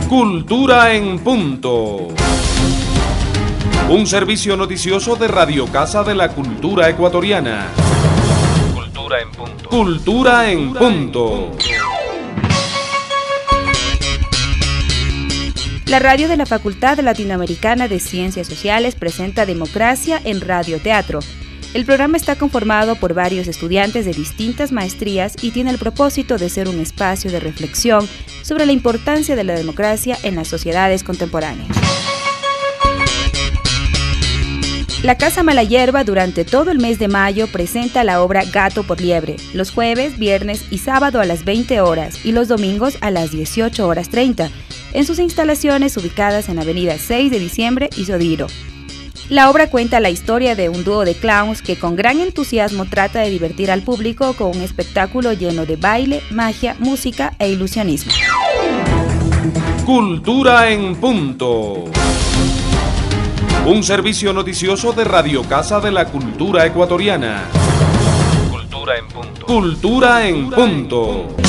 Cultura en Punto. Un servicio noticioso de Radio Casa de la Cultura Ecuatoriana. Cultura en Punto. Cultura en Punto. La radio de la Facultad Latinoamericana de Ciencias Sociales presenta Democracia en Radioteatro. El programa está conformado por varios estudiantes de distintas maestrías y tiene el propósito de ser un espacio de reflexión sobre la importancia de la democracia en las sociedades contemporáneas. La Casa Malayerba durante todo el mes de mayo presenta la obra Gato por Liebre, los jueves, viernes y sábado a las 20 horas y los domingos a las 18:30, en sus instalaciones ubicadas en Avenida 6 de Diciembre y Sodiro. La obra cuenta la historia de un dúo de clowns que con gran entusiasmo trata de divertir al público con un espectáculo lleno de baile, magia, música e ilusionismo. Cultura en Punto. Un servicio noticioso de Radio Casa de la Cultura Ecuatoriana. Cultura en Punto. Cultura en Punto.